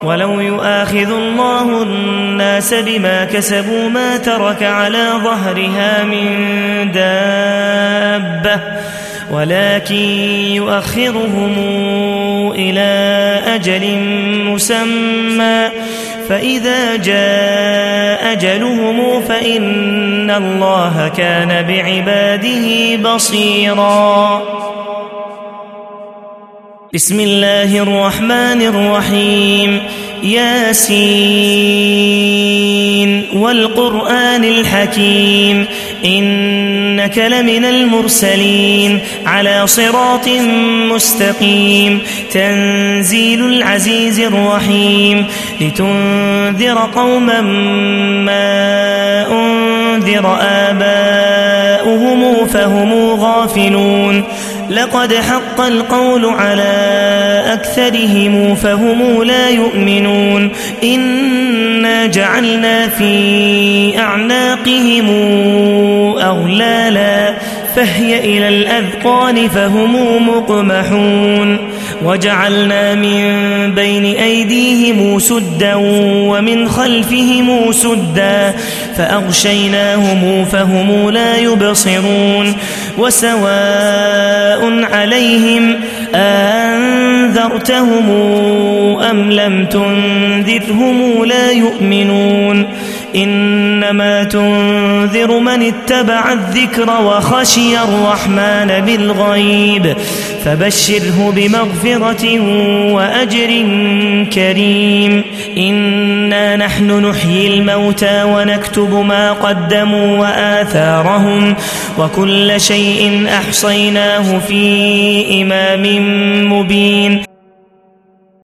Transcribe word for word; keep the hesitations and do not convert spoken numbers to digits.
ولو يؤاخذ الله الناس بما كسبوا ما ترك على ظهرها من دابة ولكن يؤخرهم إلى أجل مسمى فإذا جاء أجلهم فإن الله كان بعباده بصيرا. بسم الله الرحمن الرحيم. ياسين والقرآن الحكيم إنك لمن المرسلين على صراط مستقيم تنزيل العزيز الرحيم لتنذر قوما ما أنذر آباؤهم فهم غافلون لقد حق القول على أكثرهم فهم لا يؤمنون إنا جعلنا في أعناقهم أغلالا فهي إلى الأذقان فهم مقمحون وجعلنا من بين أيديهم سدا ومن خلفهم سدا فأغشيناهم فهم لا يبصرون وسواء عليهم أنذرتهم أم لم تنذرهم لا يؤمنون إنما تنذر من اتبع الذكر وخشي الرحمن بالغيب فبشره بمغفرة وأجر كريم. إنا نحن نحيي الموتى ونكتب ما قدموا وآثارهم وكل شيء أحصيناه في إمام مبين.